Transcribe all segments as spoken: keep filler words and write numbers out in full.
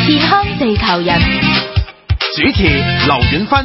健康地球人， 主持劉遠芬。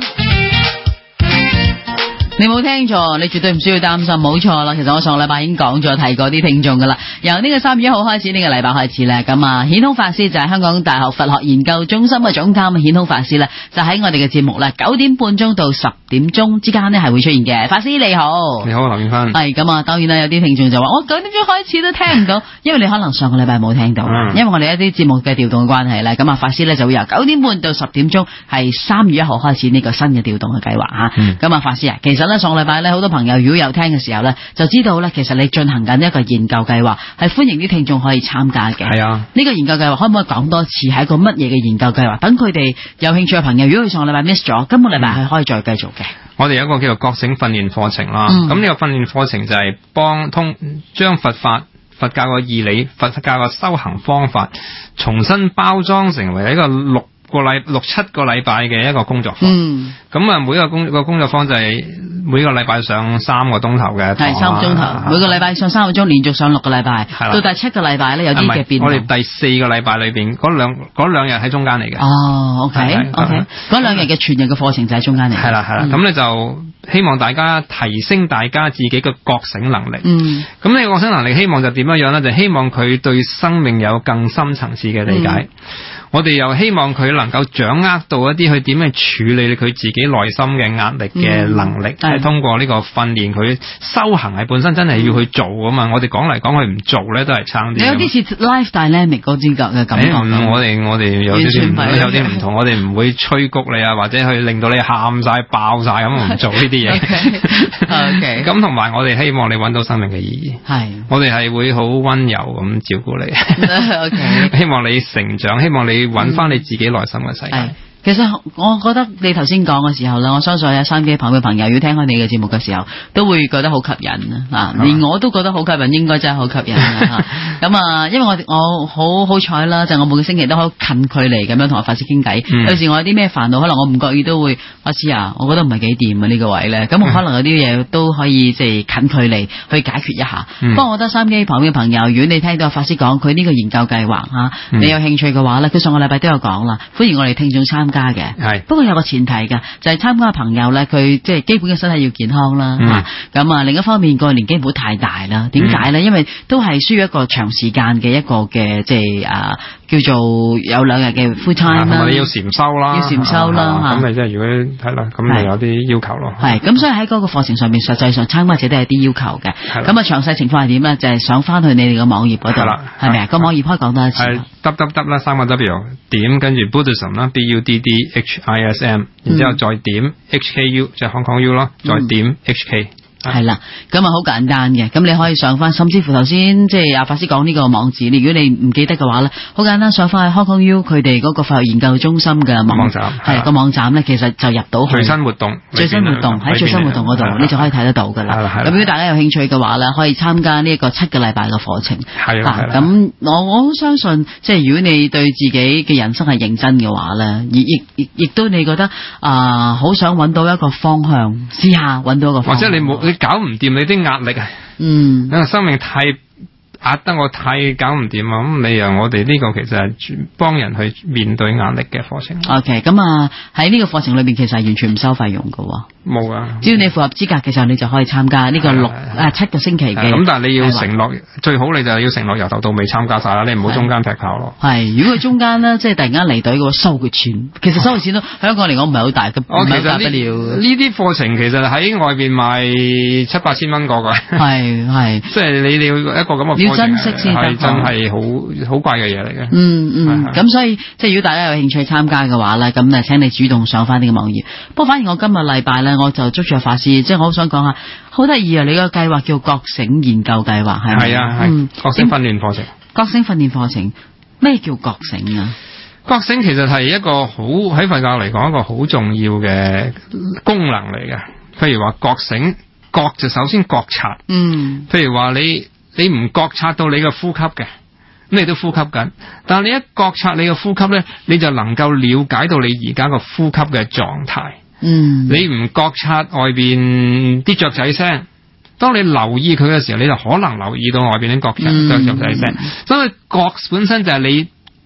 你冇聽錯，你絕對唔需要擔心，冇錯啦。其實我上禮拜已經講咗提過啲聽眾噶啦。由呢個三月一號開始，呢、這個禮拜開始咧，咁啊，顯空法師就係香港大學佛學研究中心嘅總監顯空法師咧，就喺我哋嘅節目咧九點半鐘到十點鐘之間呢係會出現嘅。法師你好， 你好劉遠芬。 係咁啊，當然啦，有啲聽眾就話我九點鐘開始都聽唔到，因為你可能上個禮拜冇聽到，嗯、因為我哋一啲節目嘅調動嘅關係咧，咁啊法師咧就會由九點半到十點鐘係三月一號開始呢個新嘅調動嘅計劃吓。咁、嗯、啊法師啊，其實咧上禮拜咧好多朋友如果有聽嘅時候咧，就知道咧其實你進行緊一個研究計劃，係歡迎啲聽眾可以參加嘅。係啊，呢個研究計劃可唔可以講多次係一個乜嘢嘅研究計劃？等佢哋有興趣嘅朋友，如果佢上個禮拜 miss 咗，今個禮拜係可以再繼續嘅。 我哋有一個叫做覺醒訓練課程啦，咁呢、嗯、個訓練課程就係幫通將佛法、佛教嘅義理、佛教嘅修行方法重新包裝成為一個六個禮六七個禮拜嘅一個工作坊。嗯，咁啊每一個工個工作坊就係每個禮拜上三個鐘頭嘅，係三個鐘頭，每個禮拜上三個鐘，連續上六個禮拜，到第七個禮拜咧有啲嘅變動。我哋第四個禮拜裏邊嗰兩嗰兩日喺中間嚟嘅。哦 ，OK OK， 嗰兩日嘅全日嘅課程就喺中間嚟。係啦係啦，咁咧、嗯、就希望大家提升大家自己嘅覺醒能力。嗯，咁呢個覺醒能力希望就點樣樣咧？就希望佢對生命有更深層次嘅理解。嗯，我哋又希望佢能夠掌握到一啲佢點樣處理佢自己內心嘅壓力嘅能力，係、嗯、通過呢個訓練佢修行係本身真係要去做㗎嘛。我哋講嚟講去唔做咧都係差啲。有啲似 life dynamic 嗰啲嘅感覺。欸、我哋我哋有啲有啲唔同，我哋唔會催谷你啊，或者去令到你喊晒爆晒咁唔做呢啲嘢。OK，咁同埋我哋希望你揾到生命嘅意義。係，我哋係會好溫柔咁照顧你。OK， 希望你成長，希望你揾翻你自己內心嘅世界。嗯，其實我覺得你頭先講嘅時候咧，我相信有收音機旁嘅朋友，要聽開你嘅節目嘅時候，都會覺得好吸引啊！連我都覺得好吸引，應該真係好吸引啊！咁啊，因為我我好好彩啦，就係、我每個星期都好近距離咁樣同阿法師傾偈。嗯、有時我有啲咩煩惱，可能我唔覺意都會，法師啊，我覺得唔係幾掂啊呢個位咧。咁我可能有啲嘢都可以即係近距離去解決一下。不過、嗯、我覺得收音機旁邊嘅朋友，如果你聽到阿法師講佢呢個研究計劃吓，嗯、你有興趣嘅話咧，佢上個禮拜都有講啦，歡迎我哋聽眾參加嘅。係，不過有個前提㗎，就係參加嘅朋友咧，佢即係基本嘅身體要健康啦。吓咁、嗯、啊，另一方面個年紀唔好太大啦。點解咧？因為都係需要一個長時間嘅一個嘅即係啊，叫做有兩日嘅 full time 啦。你要禪修啦，要禪修啦吓。咁你即係如果係啦，咁咪有啲要求咯。係，咁所以喺嗰個課程上面，實際上參加者都有啲要求嘅。咁啊，詳細情況係點咧？就係、是、上翻去你哋個網頁嗰度，係咪啊？個網頁可以講多一次。係 w w 啦，三個 w 點跟住 Buddhism 啦 ，b u d d h I S M， 然之後再點 H K U， 即係 Hong Kong U 咯，再點 H K。係啦，咁啊好簡單嘅，咁你可以上翻，甚至乎頭先即係阿法師講呢個網址，你如果你唔記得嘅話咧，好簡單上翻去 Hong Kong U 佢哋嗰個法學研究中心嘅網，網站，係個網站咧，其實就入到去最新活動，最新活動喺最新活動嗰度，你就可以睇得到噶啦。咁如果大家有興趣嘅話咧，可以參加呢一個七個禮拜嘅課程。係啦，咁我我好相信，即係如果你對自己嘅人生係認真嘅話咧，亦亦亦亦都你覺得啊，好、呃、想揾到一個方向，試下揾到一個方向。或者你冇你搞唔掂你啲壓力啊，嗯，因為生命太壓得我太搞唔掂啊，咁你讓我哋呢個其實係幫人去面對壓力嘅課程。OK， 咁啊喺呢個課程裏邊其實係完全唔收費用噶。冇啊，只要你符合資格嘅時候，你就可以參加呢個六啊七個星期嘅。咁但係你要承諾，最好你就要承諾由頭到尾參加晒啦，你唔好中間劈炮咯。係，如果佢中間咧即係突然間離隊嘅話，收佢錢，其實收佢錢都香港嚟講唔係好大嘅，唔係大不了。呢啲課程其實喺外邊賣七八千蚊個嘅。係係，即係你你要一個咁嘅。要珍惜先得，係真係好好貴嘅嘢嚟嘅。嗯嗯，咁所以即係如果大家有興趣參加嘅話咧，咁啊請你主動上翻呢個網頁。不過反而我今日禮拜咧，我就捉住法師，即係我好想講下，好得意啊！你個計劃叫覺醒研究計劃係咪？係啊係，嗯、覺醒訓練課程。覺醒訓練課程，咩叫覺醒啊？覺醒其實係一個好喺佛教嚟講一個好重要嘅功能嚟嘅。譬如話覺醒，覺就首先覺察。嗯。譬如話你。你唔覺察到你嘅呼吸嘅，咁你都呼吸緊。但係你一覺察你嘅呼吸咧，你就能夠了解到你而家個呼吸嘅狀態。嗯，你唔覺察外邊啲雀仔聲，當你留意佢嘅時候，你就可能留意到外邊啲雀雀雀仔聲。所以覺本身就係你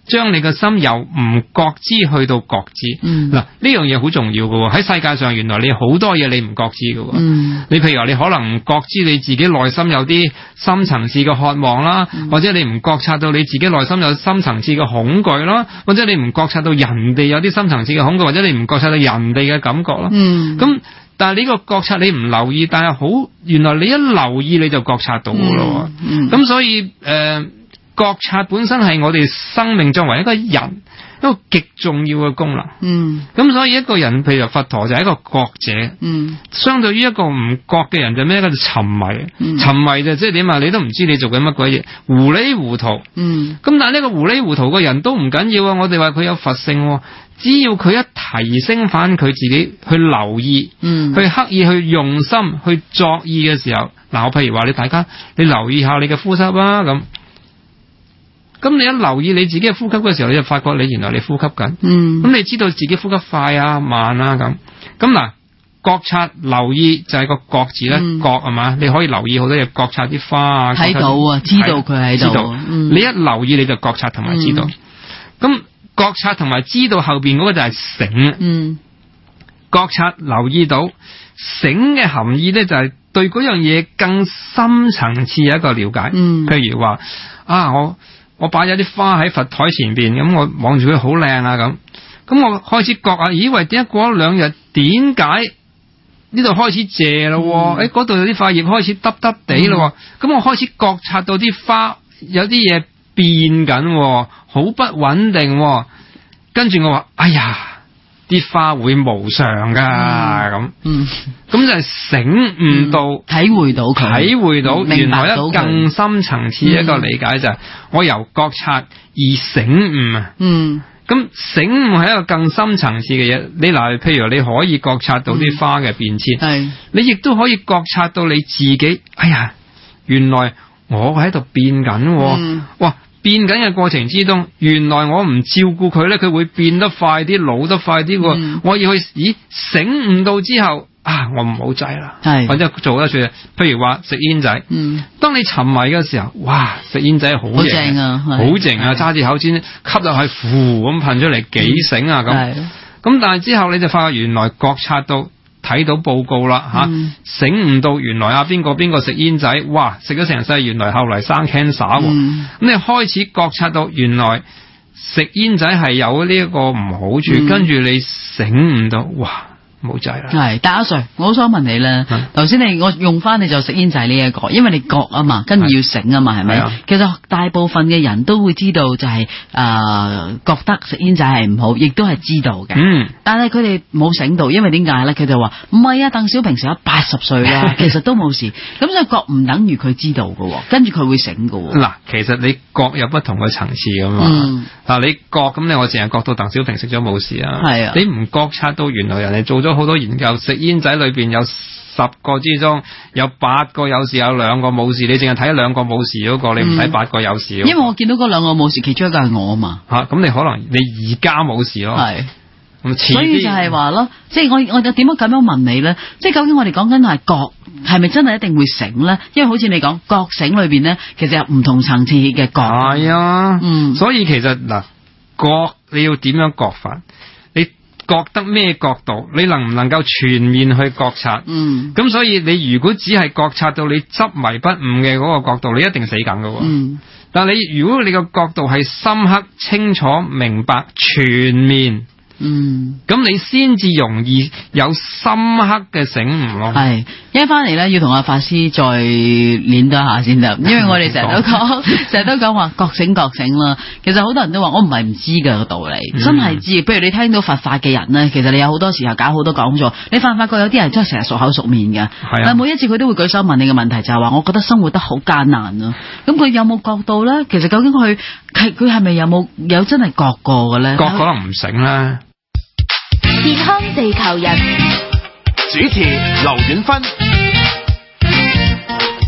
將你嘅心由唔覺知去到覺知。 嗯， 嗱呢樣嘢好重要嘅喎，喺世界上原來你好多嘢你唔覺知嘅喎。 嗯， 你譬如話你可能唔覺知你自己內心有啲深層次嘅渴望啦， 嗯、或或者你唔覺察到你自己內心有深層次嘅恐懼啦，或者你唔覺察到人哋有啲深層次嘅恐懼，或者你唔覺察到人哋嘅感覺啦。 嗯， 咁但係呢個覺察你唔留意，但係好原來你一留意你就覺察到嘅咯。 嗯，咁、 嗯、所以誒。呃覺察本身係我哋生命作為一個人一個極重要嘅功能。嗯，咁所以一個人譬如佛陀就係一個覺者。嗯，相對於一個唔覺嘅人就咩咧？就沉迷。嗯、沉迷就即係點啊？你都唔知你做緊乜鬼嘢，糊裡糊塗。嗯，咁但係呢個糊裡糊塗嘅人都唔緊要啊！我哋話佢有佛性，只要佢一提升翻佢自己去留意，嗯，去刻意去用心去作意嘅時候，嗱我譬如話你大家你留意下你嘅呼吸啊咁。咁你一留意你自己嘅呼吸嘅時候，你就發覺你原來你呼吸緊。嗯。咁你知道自己呼吸快啊、慢啊咁。咁嗱，覺察留意就係個覺字咧，嗯、覺係嘛？你可以留意好多嘢，覺察啲花啊。睇到啊，知道佢喺度。知道。嗯、你一留意你就覺察同埋知道。咁、嗯、覺察同埋知道後邊嗰個就係醒。嗯。覺察留意到醒嘅含義咧，就係對嗰樣嘢更深層次嘅一個了解。嗯。譬如話啊，我。我擺咗啲花喺佛台前邊，咁我望住佢好靚啊咁，咁我開始覺啊，咦喂，點解過咗兩日，點解呢度開始謝咯？誒、嗯，嗰度有啲花葉開始耷耷地咯，咁、嗯、我開始覺察到啲花有啲嘢變緊，好不穩定，跟住我話，哎呀！啲花會無常噶咁，嗯，咁就係醒悟到、嗯、體會到佢，體會到原來一更深層次一個理解就係我由覺察而醒悟啊，嗯，咁醒悟係一個更深層次嘅嘢。你嗱，譬如你可以覺察到啲花嘅變遷，係、嗯，你亦都可以覺察到你自己，哎呀，原來我喺度變緊、啊，嗯、哇！變緊嘅過程之中，原來我唔照顧佢咧，佢會變得快啲，老得快啲喎。嗯、我要去，咦，醒悟到之後啊，我唔好制啦，係或者做得住。譬如話食煙仔，嗯，當你沉迷嘅時候，哇，食煙仔好正啊，好正啊，揸住口煙吸落去，呼咁噴出嚟，幾醒啊咁。咁、嗯、但係之後你就發覺原來覺察到。睇到報告啦吓，嗯、醒悟到原來啊邊個邊個食煙仔，哇食咗成世，原來後嚟生 cancer 喎。咁、嗯、你開始覺察到原來食煙仔係有呢一個唔好處，跟住、嗯、你醒悟到，哇冇制啦。係，但阿 Sir，我好想問你咧，頭先、嗯、你我用翻你就食煙仔呢、這、一個，因為你覺啊嘛，跟住要醒啊嘛，係咪？是其實大部分嘅人都會知道就係、是、誒、呃、覺得食煙仔係唔好，亦都係知道嘅。嗯。但係佢哋冇醒到，因為點解咧？佢就話唔係啊，鄧小平成咗八十歲啦，其實都冇事。咁所以覺唔等於佢知道嘅，跟住佢會醒嘅。嗱，其實你覺有不同嘅層次噶嘛。嗯。嗱，你覺咁你我淨係覺到鄧小平食咗冇事啊。係啊。你唔覺察到原來人哋做咗好多研究，食煙仔裏邊有十個之中有八個有事，有兩個冇事。你淨係睇兩個冇事嗰個，你唔睇八個有事、那個。因為我見到嗰兩個冇事，其中一個係我啊嘛。吓，咁你可能你而家冇事咯。係。所以就係話咯，即係我我點解咁樣問你咧？即係究竟我哋講緊係覺，係咪真係一定會醒咧？因為好似你講覺醒裏邊咧，其實有唔同層次嘅覺。係啊，嗯，所以其實嗱，覺你要點樣覺法？你覺得咩角度？你能唔能夠全面去覺察？嗯，咁所以你如果只係覺察到你執迷不悟嘅嗰個角度，你一定死梗噶。嗯，但係你如果你個角度係深刻、清楚、明白、全面。嗯，咁你先至容易有深刻嘅醒悟咯。係，一翻嚟咧要同阿法師再練多下先得，因為我哋成日都講，成日都講話覺醒覺醒啦。其實好多人都話我唔係唔知㗎個道理，嗯、真係知。譬如你聽到佛法嘅人咧，其實你有好多時候搞好多講座，你發唔發覺有啲人真係成日熟口熟面嘅。係啊。但每一次佢都會舉手問你嘅問題就係話，我覺得生活得好艱難啊。咁佢有冇覺到咧？其實究竟佢係佢係咪有冇有真係覺過嘅咧？覺可能唔醒啦。健康地球人主持劉婉芬。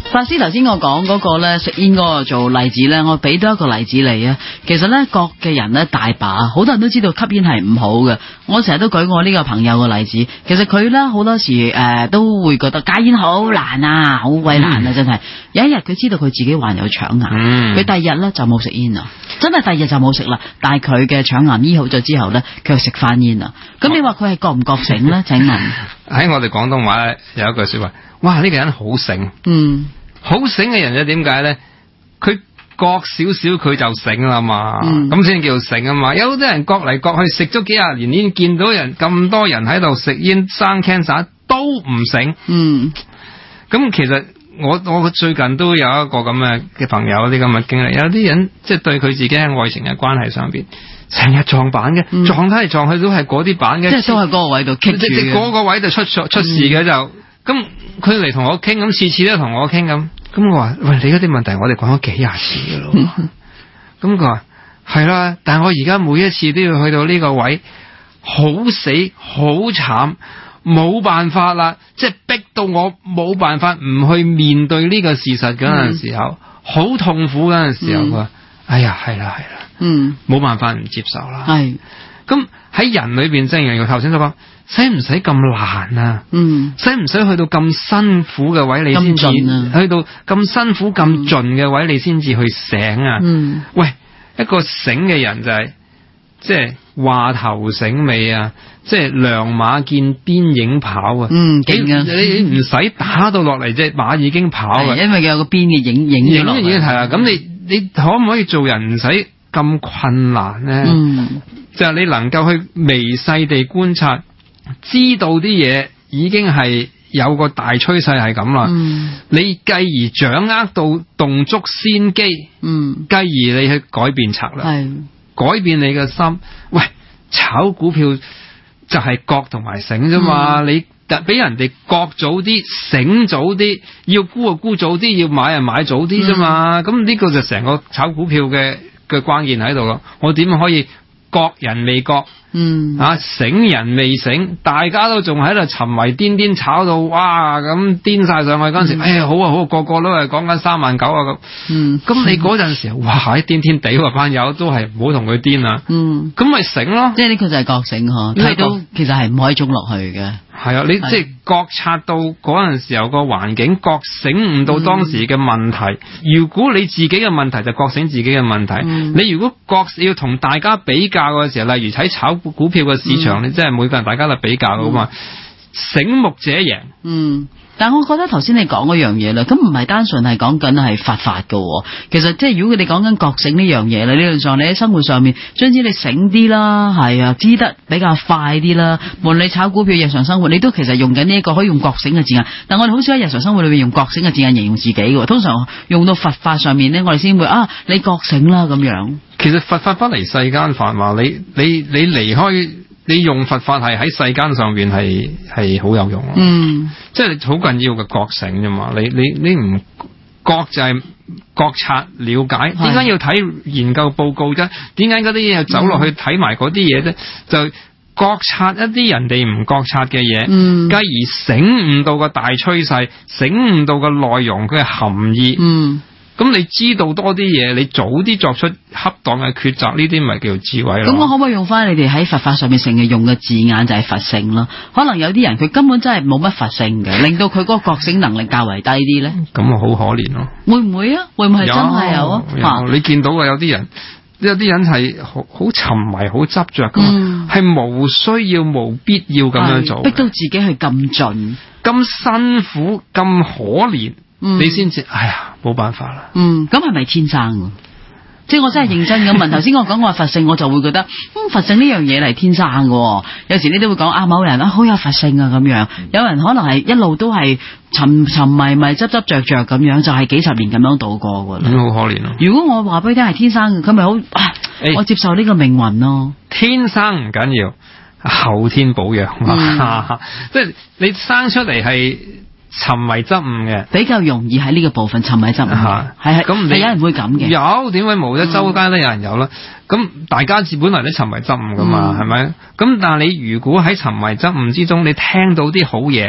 法師頭先我講嗰個咧食煙嗰個做例子咧，我俾多一個例子你啊。其實咧，各嘅人咧大把，好多人都知道吸煙係唔好嘅。我成日都舉我呢個朋友嘅例子，其實佢咧好多時誒、呃、都會覺得戒煙好難啊，好鬼難啊，真係。有一日佢知道佢自己患有腸癌，佢、嗯、第二日咧就冇食煙啦，真係第二日就冇食啦。但係佢嘅腸癌醫好咗之後咧，佢又食翻煙啦。咁你話佢係覺唔覺醒咧？請問喺我哋廣東話咧有一句說話，哇呢、這個人好醒，嗯。好醒嘅人咧，點解咧？佢覺少少佢就醒啦嘛，咁先、嗯、叫醒啊嘛。有好多人覺嚟覺去，食咗幾廿年煙，見到人咁多人喺度食煙生 cancer 都唔醒。嗯，咁其實我我最近都有一個咁嘅嘅朋友啲咁嘅經歷，有啲人即係、就是、對佢自己喺愛情嘅關係上邊，成日撞板嘅，嗯、撞嚟撞去都係嗰啲板嘅，即係都係嗰個位度棘住嘅，即係嗰個位度出出出事嘅就。嗯咁佢嚟同我傾，咁次次都同我傾咁，咁我話喂，你嗰啲問題我哋講咗幾廿次㗎咯，咁佢話係啦，但係我而家每一次都要去到呢個位，好死好慘，冇辦法啦，即係逼到我冇辦法唔去面對呢個事實嗰陣時候，好、嗯、痛苦嗰陣時候，佢話、嗯、哎呀係啦係啦，嗯，冇辦法唔接受啦，係，咁喺人裏邊正如頭先所講。使唔使咁難啊？嗯，使唔使去到咁辛苦嘅位你先至、啊、去到咁辛苦咁盡嘅位你先至去醒啊？嗯，喂，一個醒嘅人就係、是、即係話頭醒尾啊，即係亮馬見鞭影跑啊。嗯，勁啊！你你唔使打到落嚟，隻馬已經跑啊， 因為有個鞭嘅影影咗落嚟。 係啊，咁你你可唔可以做人唔使咁困難咧？嗯，就係你能夠去微細地觀察。知道啲嘢已經係有個大趨勢係咁啦，嗯、你繼而掌握到動足先機，嗯，繼而你去改變策略，係改變你嘅心。喂，炒股票就係覺同埋醒啫嘛，嗯、你俾人哋覺早啲，醒早啲，要沽就沽早啲，要買就買早啲啫嘛。咁呢、嗯、個就成個炒股票嘅嘅關鍵喺度咯。我點可以覺人未覺？嗯，啊，醒人未醒，大家都仲喺度沉迷癲癲炒到哇咁癲晒上去嗰陣時，嗯、哎呀好啊好啊，個個都係講緊三萬九啊咁。嗯，咁你嗰陣時候，哇，癲癲地喎班友都係唔好同佢癲啊。嗯，咁咪醒咯。即係呢個就係覺醒嗬，睇到其實係唔可以中落去嘅。係啊，你即係覺察到嗰陣時候個環境，覺醒悟到當時嘅問題。嗯、如果你自己嘅問題就覺醒自己嘅問題，嗯、你如果覺要同大家比較嘅時候，例如喺炒股票嘅市場，嗯、你真係每個人大家都比較噶嘛，嗯、醒目者贏。嗯。但我覺得頭先你講嗰樣嘢啦，咁唔係單純係講緊係佛法噶，其實即係如果佢哋講緊覺醒呢樣嘢啦，理論上你喺生活上面，總之你醒啲啦，係啊，知得比較快啲啦。無論你炒股票、日常生活，你都其實用緊呢一個可以用覺醒嘅字眼。但我哋好少喺日常生活裏面用覺醒嘅字眼形容自己嘅，通常用到佛法上面咧，我哋先會啊，你覺醒啦咁樣。其實佛法不離世間法嘛，你你你離開。你用佛法係喺世間上邊係係好有用咯，嗯，即係好緊要嘅覺醒啫嘛。你你你唔覺就係覺察了解，點解要睇研究報告啫？點解嗰啲嘢要走落去睇埋嗰啲嘢啫？就覺察一啲人哋唔覺察嘅嘢，嗯，繼而醒悟到個大趨勢，醒悟到個內容佢嘅含義，嗯。咁你知道多啲嘢，你早啲作出恰當嘅抉擇，呢啲咪叫做智慧咯。咁我可唔可以用翻你哋喺佛法上面成日用嘅字眼就係佛性咯？可能有啲人佢根本真係冇乜佛性嘅，令到佢嗰個覺醒能力較為低啲咧。咁啊，好可憐咯。會唔會啊？會唔會係真係有啊？有啊，你見到嘅有啲人，有啲人係好好沉迷、好執着噶，係、嗯、無需要、無必要咁樣做，逼到自己去咁盡、咁辛苦、咁可憐。嗯、你先至，哎呀，冇辦法啦。嗯，咁係咪天生？即係我真係認真咁問。頭先我講我話佛性，我就會覺得，嗯，佛性呢樣嘢係天生嘅。有時你都會講啊，某人啊好有佛性啊咁樣。有人可能係一路都係沉沉迷迷、執執着着咁樣，就係、是、幾十年咁樣度過噶啦。咁好可憐咯。如果我話俾你聽係天生嘅，佢咪好，欸、我接受呢個命運咯。天生唔緊要，後天保養。嗯、即係你生出嚟係。沉迷執悟嘅比較容易喺呢個部分沉迷執悟，係係咁，係有人會咁嘅，有點會冇啫？周街都有人有啦。咁、嗯、大家自本來都沉迷執悟噶嘛，係咪、嗯？咁但係你如果喺沉迷執悟之中，你聽到啲好嘢，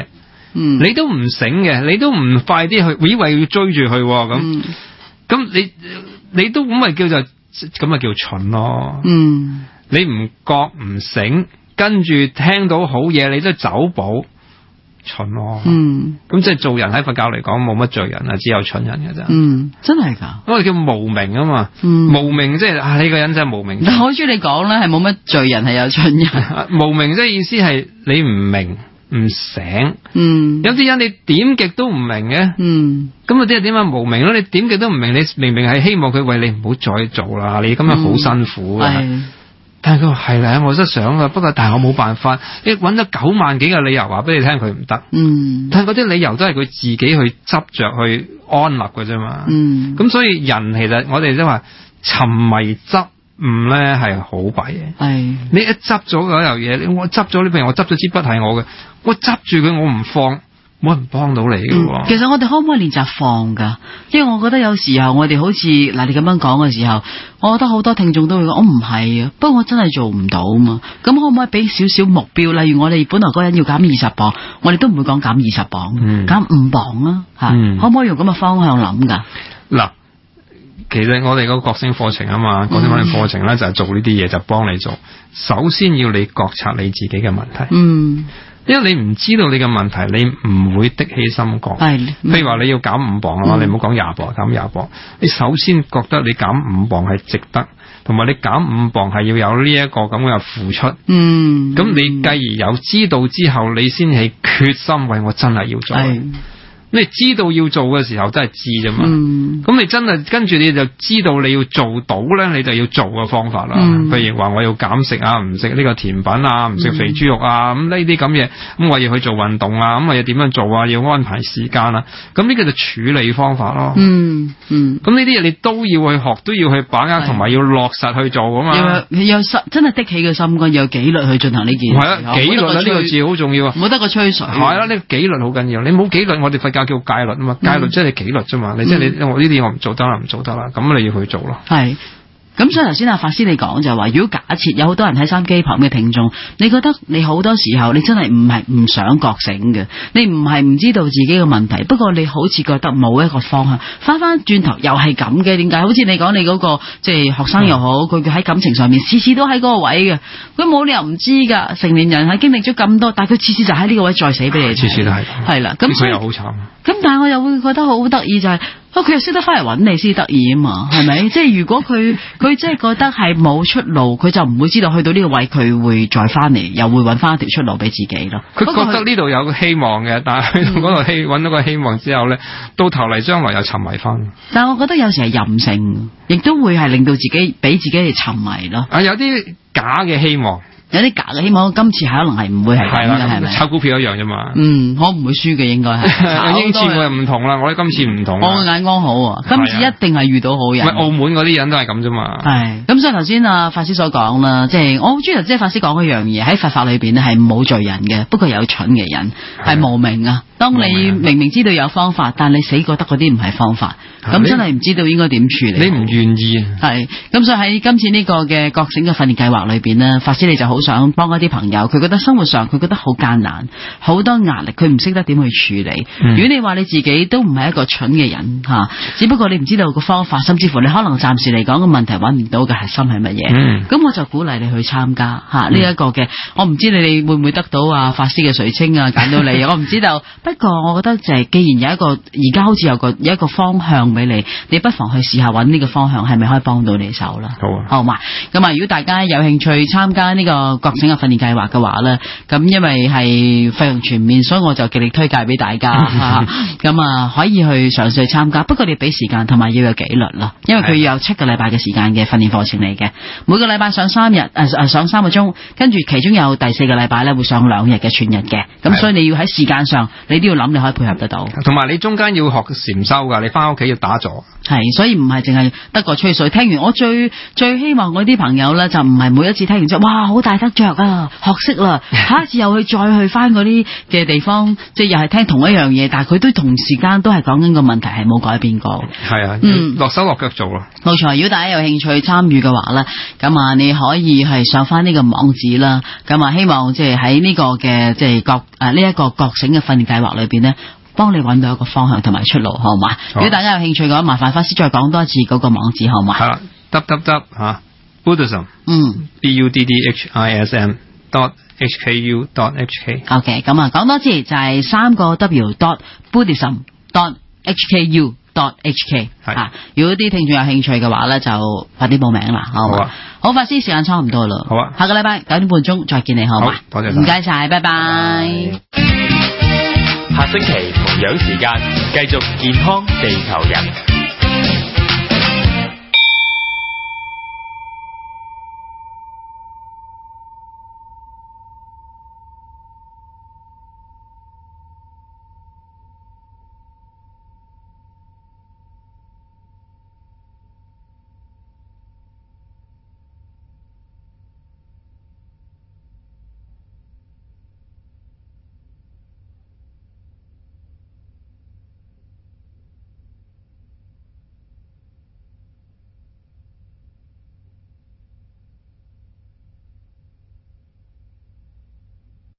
嗯， 你都唔醒嘅，你都唔快啲去，以為要追住佢咁，咁、嗯、你你都咁咪叫做咁咪叫蠢咯。 嗯，你唔覺唔醒，跟住聽到好嘢，你都走寶。蠢咯，嗯，咁即係做人喺佛教嚟講冇乜罪人啊，只有蠢人嘅咋， 嗯，真係噶， 我哋叫無明啊嘛， 嗯， 無明即係啊呢個人真係無明。 但好中意你講咧，係冇乜罪人係有蠢人， 無明即係意思係你唔明唔醒， 嗯， 有啲人你點極都唔明嘅， 嗯， 咁啊即係點解無明咯？你點極都唔明，你明明係希望佢為你唔好再做啦，你咁樣好辛苦啊。 嗯， 但係佢話係啦，我都想啊，不過但係我冇辦法。你揾咗九萬幾個理由話俾你聽，佢唔得。嗯，但係嗰啲理由都係佢自己去執着去安立嘅啫嘛。嗯，咁所以人其實我哋即係話沉迷執悟咧係好弊嘅。係，你一執咗嗰樣嘢，我執咗，你譬如我執咗支筆係我嘅，我執住佢我唔放。冇人幫到你嘅，嗯。 其實我哋可唔可以練習放噶？因為我覺得有時候我哋好似嗱你咁樣講嘅時候，我覺得好多聽眾都會講我唔係啊，不過我真係做唔到啊嘛。咁可唔可以俾少少目標？例如我哋本來嗰人要減二十磅，我哋都唔會講減二十磅，減五磅啊吓，嗯。可唔可以用咁嘅方向諗噶？嗱， 其實我哋個覺醒課程啊嘛，覺醒課程課程咧就係做呢啲嘢，就幫你做。首先要你覺察你自己嘅問題。嗯。因為你唔知道你嘅問題，你唔會的起心覺。係，譬如話你要減五磅啊嘛，嗯，你唔好講廿磅，減廿磅。你首先覺得你減五磅係值得，同埋你減五磅係要有呢一個咁嘅付出。嗯，咁你繼而有知道之後，你先係決心為我真係要做。你知道要做嘅時候真係知啫嘛，咁、嗯、你真係跟住你就知道你要做到咧，你就要做嘅方法啦。譬、嗯、如話我要減食啊，唔食呢個甜品啊，唔食肥豬肉啊，咁呢啲咁嘢，咁我要去做運動啊，咁我要點樣做啊？要安排時間啊，咁呢個就處理方法咯。嗯嗯，咁呢啲嘢你都要去學，都要去把握，同埋要落實去做㗎嘛。 要有真係的起嘅心肝，有紀律去進行呢件事。 係啊，紀律呢、這個字好重要啊， 冇得個吹水。 係啦，呢、這個紀律好緊要，你冇紀律，我哋佛教叫戒律啊嘛，戒律即係你紀律啫嘛，你即係你我呢啲我唔做得啦，唔做得啦，咁你要去做咯。係， 咁所以頭先阿法師你講就係話，如果假設有好多人喺三機旁嘅聽眾，你覺得你好多時候你真係唔係唔想覺醒嘅，你唔係唔知道自己嘅問題，不過你好似覺得冇一個方向，翻翻轉頭又係咁嘅，點解？好似你講你嗰、那個即係、就是、學生又好，佢佢喺感情上面次次都喺嗰個位嘅，佢冇理由唔知噶。成年人係經歷咗咁多，但係佢次次就喺呢個位再死俾你， 次次都係係啦。咁佢又好慘。 咁但係我又會覺得好得意就係、是，佢、哦、又識得翻嚟揾你先得意啊嘛，係咪？即係如果佢佢即係覺得係冇出路，佢就唔會知道去到呢個位佢會再翻嚟，又會揾翻一條出路俾自己咯。 佢覺得呢度有個希望嘅，但係去到嗰度希揾到個希望之後咧，到頭嚟將來又沉迷翻。 但係我覺得有時係任性，亦都會係令到自己俾自己嚟沉迷咯。 啊，有啲假嘅希望。 有啲假嘅希望，今次係可能係唔會係咁嘅，係咪？ 炒股票一樣啫嘛。 嗯，我唔會輸嘅應該係。 英次我又唔同啦，我哋今次唔同。 我嘅眼光好啊，今次一定係遇到好人。 唔係澳門嗰啲人都係咁啫嘛。 係。咁所以頭先啊法師所講啦，即係我好中意即係法師講一樣嘢，喺佛法裏邊咧係冇罪人嘅，不過有蠢嘅人係無明啊。當你明明知道有方法，但你死覺得嗰啲唔係方法，咁真係唔知道應該點處理。 你唔願意啊？ 係。咁所以喺今次呢個嘅覺醒嘅訓練計劃裏邊咧，法師你就好想幫一啲朋友，佢覺得生活上佢覺得好艱難，好多壓力，佢唔識得點去處理。嗯、如果你話你自己都唔係一個蠢嘅人吓，只不過你唔知道個方法，甚至乎你可能暫時嚟講個問題揾唔到嘅核心係乜嘢。咁、嗯、我就鼓勵你去參加吓呢一個嘅。我唔知你哋會唔會得到啊法師嘅垂青啊揀到你，我唔知道。不過我覺得就係既然有一個而家好似有個有一個方向俾你，你不妨去試下揾呢個方向係咪可以幫到你手啦。好啊，好嘛。咁啊，如果大家有興趣參加呢個覺醒嘅訓練計劃嘅話咧，咁因為係費用全面，所以我就極力推介俾大家吓。咁啊，可以去嘗試去參加，不過你俾時間同埋要有紀律啦，因為佢要有七個禮拜嘅時間嘅訓練課程嚟嘅，每個禮拜上三日誒誒上三個鐘，跟住其中有第四個禮拜咧會上兩日嘅全日嘅，咁所以你要喺時間上你都要諗你可以配合得到， 同埋你中間要學禪修噶，你翻屋企要打坐。 係，所以唔係淨係得個吹水。聽完我最最希望嗰啲朋友咧，就唔係每一次聽完之後，哇好大得着啊，學識啦，下一次又去再去翻嗰啲嘅地方，即係又係聽同一樣嘢，但係佢都同時間都係講緊個問題係冇改變過。 係啊， 嗯， 落手落腳做咯。冇錯，如果大家有興趣參與嘅話咧，咁啊你可以係上翻呢個網址啦，咁啊希望即係喺呢個嘅即係覺誒呢一個覺醒嘅訓練計劃裏邊咧，幫你揾到一個方向同埋出路，好嘛？如果大家有興趣嘅話，麻煩法師再講多一次嗰個網址，好嘛？ 係啦 ，www 吓 Buddhism， 嗯 ，b u d d h i s m dot h k u dot h k。 OK， 咁啊講多次就係三個 w dot Buddhism dot h k u dot h k。係啊，如果啲聽眾有興趣嘅話咧，就快啲報名啦，好嘛？好啊。好，法師時間差唔多啦。 好啊。 下個禮拜九點半鐘再見你，好嘛？ 多謝。 唔該晒，拜拜。 下星期同樣時間繼續健康地球人。